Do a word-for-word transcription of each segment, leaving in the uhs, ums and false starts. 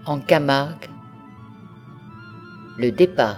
En Camargue, le départ.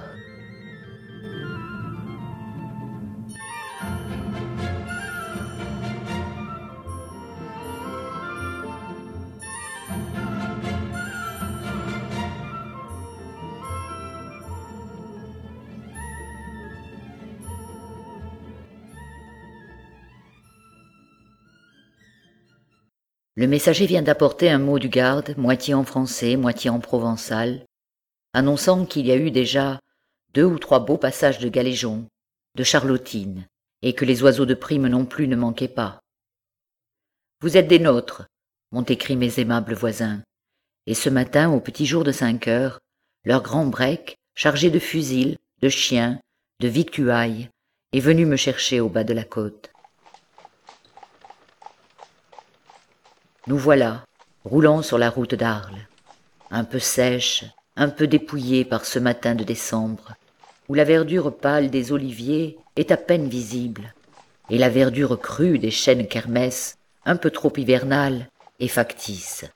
Le messager vient d'apporter un mot du garde, moitié en français, moitié en provençal, annonçant qu'il y a eu déjà deux ou trois beaux passages de galéjons, de charlottines, et que les oiseaux de prime non plus ne manquaient pas. « Vous êtes des nôtres », m'ont écrit mes aimables voisins, et ce matin, au petit jour de cinq heures, leur grand break, chargé de fusils, de chiens, de victuailles, est venu me chercher au bas de la côte. Nous voilà, roulant sur la route d'Arles, un peu sèche, un peu dépouillée par ce matin de décembre, où la verdure pâle des oliviers est à peine visible, et la verdure crue des chênes kermès, un peu trop hivernale, est factice.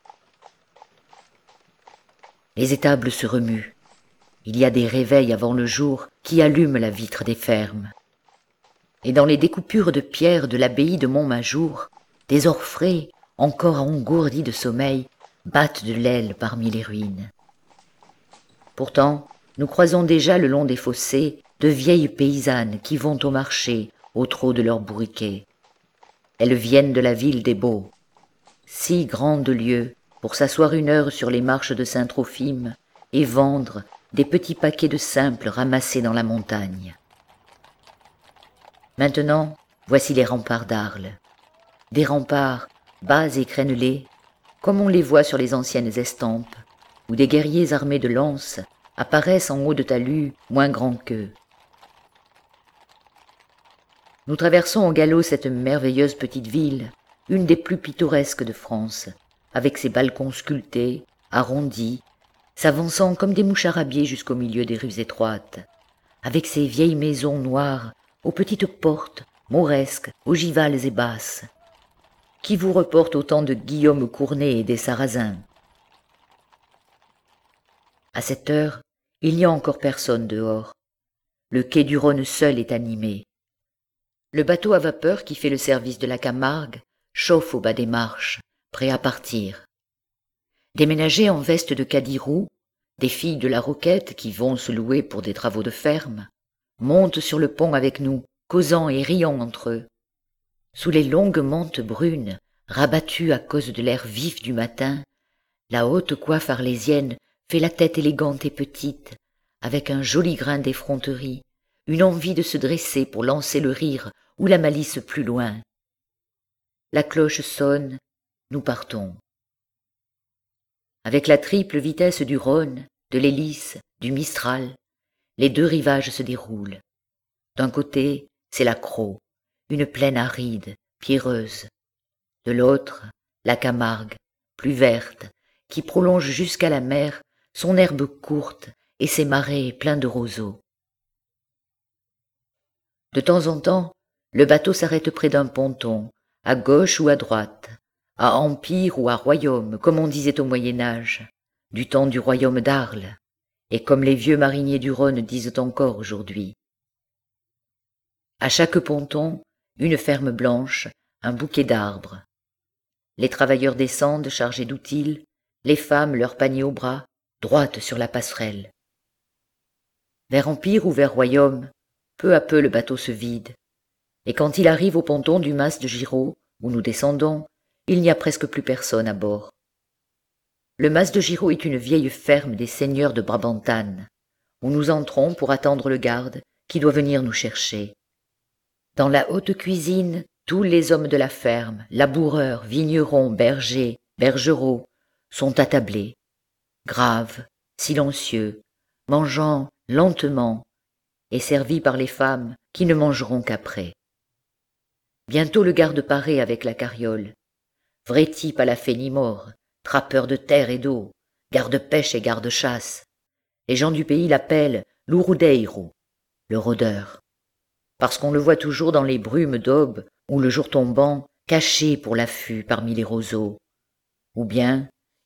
Les étables se remuent, il y a des réveils avant le jour qui allument la vitre des fermes. Et dans les découpures de pierre de l'abbaye de Montmajour, des orfraies, encore engourdis de sommeil, battent de l'aile parmi les ruines. Pourtant, nous croisons déjà le long des fossés de vieilles paysannes qui vont au marché au trot de leurs bourriquets. Elles viennent de la ville des Baux, si grande lieu pour s'asseoir une heure sur les marches de Saint-Trophime et vendre des petits paquets de simples ramassés dans la montagne. Maintenant, voici les remparts d'Arles, des remparts bas et crénelés, comme on les voit sur les anciennes estampes, où des guerriers armés de lances apparaissent en haut de talus moins grands qu'eux. Nous traversons au galop cette merveilleuse petite ville, une des plus pittoresques de France, avec ses balcons sculptés, arrondis, s'avançant comme des moucharabbiers jusqu'au milieu des rues étroites, avec ses vieilles maisons noires, aux petites portes, mauresques, ogivales et basses, qui vous reporte au temps de Guillaume Cournet et des Sarrasins. À cette heure, il n'y a encore personne dehors. Le quai du Rhône seul est animé. Le bateau à vapeur qui fait le service de la Camargue chauffe au bas des marches, prêt à partir. Des ménagers en veste de cadirou, des filles de la Roquette qui vont se louer pour des travaux de ferme, montent sur le pont avec nous, causant et riant entre eux. Sous les longues mantes brunes, rabattues à cause de l'air vif du matin, la haute coiffe arlésienne fait la tête élégante et petite, avec un joli grain d'effronterie, une envie de se dresser pour lancer le rire ou la malice plus loin. La cloche sonne, nous partons. Avec la triple vitesse du Rhône, de l'hélice, du Mistral, les deux rivages se déroulent. D'un côté, c'est la Crau, une plaine aride, pierreuse. De l'autre, la Camargue, plus verte, qui prolonge jusqu'à la mer son herbe courte et ses marais pleins de roseaux. De temps en temps, le bateau s'arrête près d'un ponton, à gauche ou à droite, à empire ou à royaume, comme on disait au Moyen-Âge, du temps du royaume d'Arles, et comme les vieux mariniers du Rhône disent encore aujourd'hui. À chaque ponton, une ferme blanche, un bouquet d'arbres. Les travailleurs descendent chargés d'outils, les femmes leurs paniers au bras, droites sur la passerelle. Vers Empire ou vers Royaume, peu à peu le bateau se vide, et quand il arrive au ponton du mas de Giraud, où nous descendons, il n'y a presque plus personne à bord. Le mas de Giraud est une vieille ferme des seigneurs de Brabantanne, où nous entrons pour attendre le garde qui doit venir nous chercher. Dans la haute cuisine, tous les hommes de la ferme, laboureurs, vignerons, bergers, bergeraux, sont attablés, graves, silencieux, mangeant lentement, et servis par les femmes qui ne mangeront qu'après. Bientôt le garde paraît avec la carriole, vrai type à la Fenimore, trappeur de terre et d'eau, garde-pêche et garde-chasse. Les gens du pays l'appellent l'Urudeiro, le rôdeur, parce qu'on le voit toujours dans les brumes d'aube ou le jour tombant, caché pour l'affût parmi les roseaux, ou bien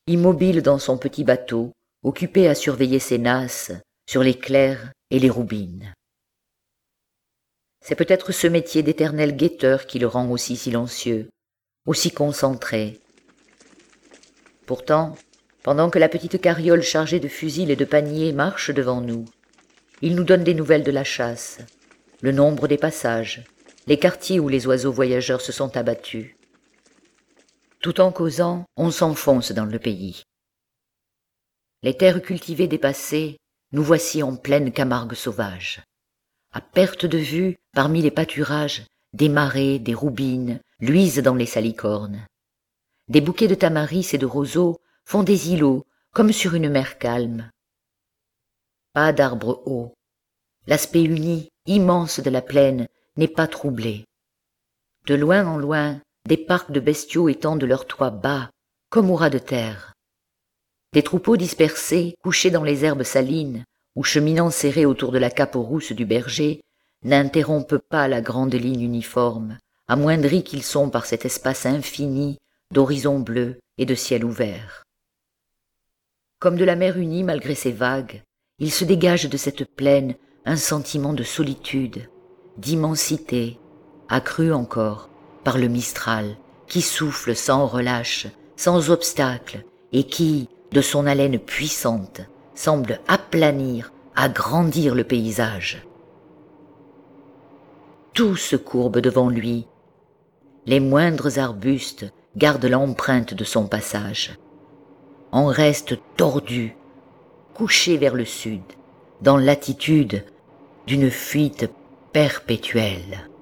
immobile dans son petit bateau, occupé à surveiller ses nasses sur les clairs et les roubines. C'est peut-être ce métier d'éternel guetteur qui le rend aussi silencieux, aussi concentré. Pourtant, pendant que la petite carriole chargée de fusils et de paniers marche devant nous, il nous donne des nouvelles de la chasse, le nombre des passages, les quartiers où les oiseaux voyageurs se sont abattus. Tout en causant, on s'enfonce dans le pays. Les terres cultivées dépassées, nous voici en pleine Camargue sauvage. À perte de vue, parmi les pâturages, des marais, des roubines, luisent dans les salicornes. Des bouquets de tamaris et de roseaux font des îlots comme sur une mer calme. Pas d'arbres hauts. L'aspect uni, immense de la plaine n'est pas troublé. De loin en loin, des parcs de bestiaux étendent leurs toits bas, comme au ras de terre. Des troupeaux dispersés, couchés dans les herbes salines, ou cheminant serrés autour de la cape rousse du berger, n'interrompent pas la grande ligne uniforme, amoindris qu'ils sont par cet espace infini d'horizon bleu et de ciel ouvert. Comme de la mer unie malgré ses vagues, il se dégage de cette plaine un sentiment de solitude, d'immensité, accru encore par le mistral qui souffle sans relâche, sans obstacle, et qui, de son haleine puissante, semble aplanir, agrandir le paysage. Tout se courbe devant lui. Les moindres arbustes gardent l'empreinte de son passage. On reste tordu, couché vers le sud, dans l'attitude d'une fuite perpétuelle.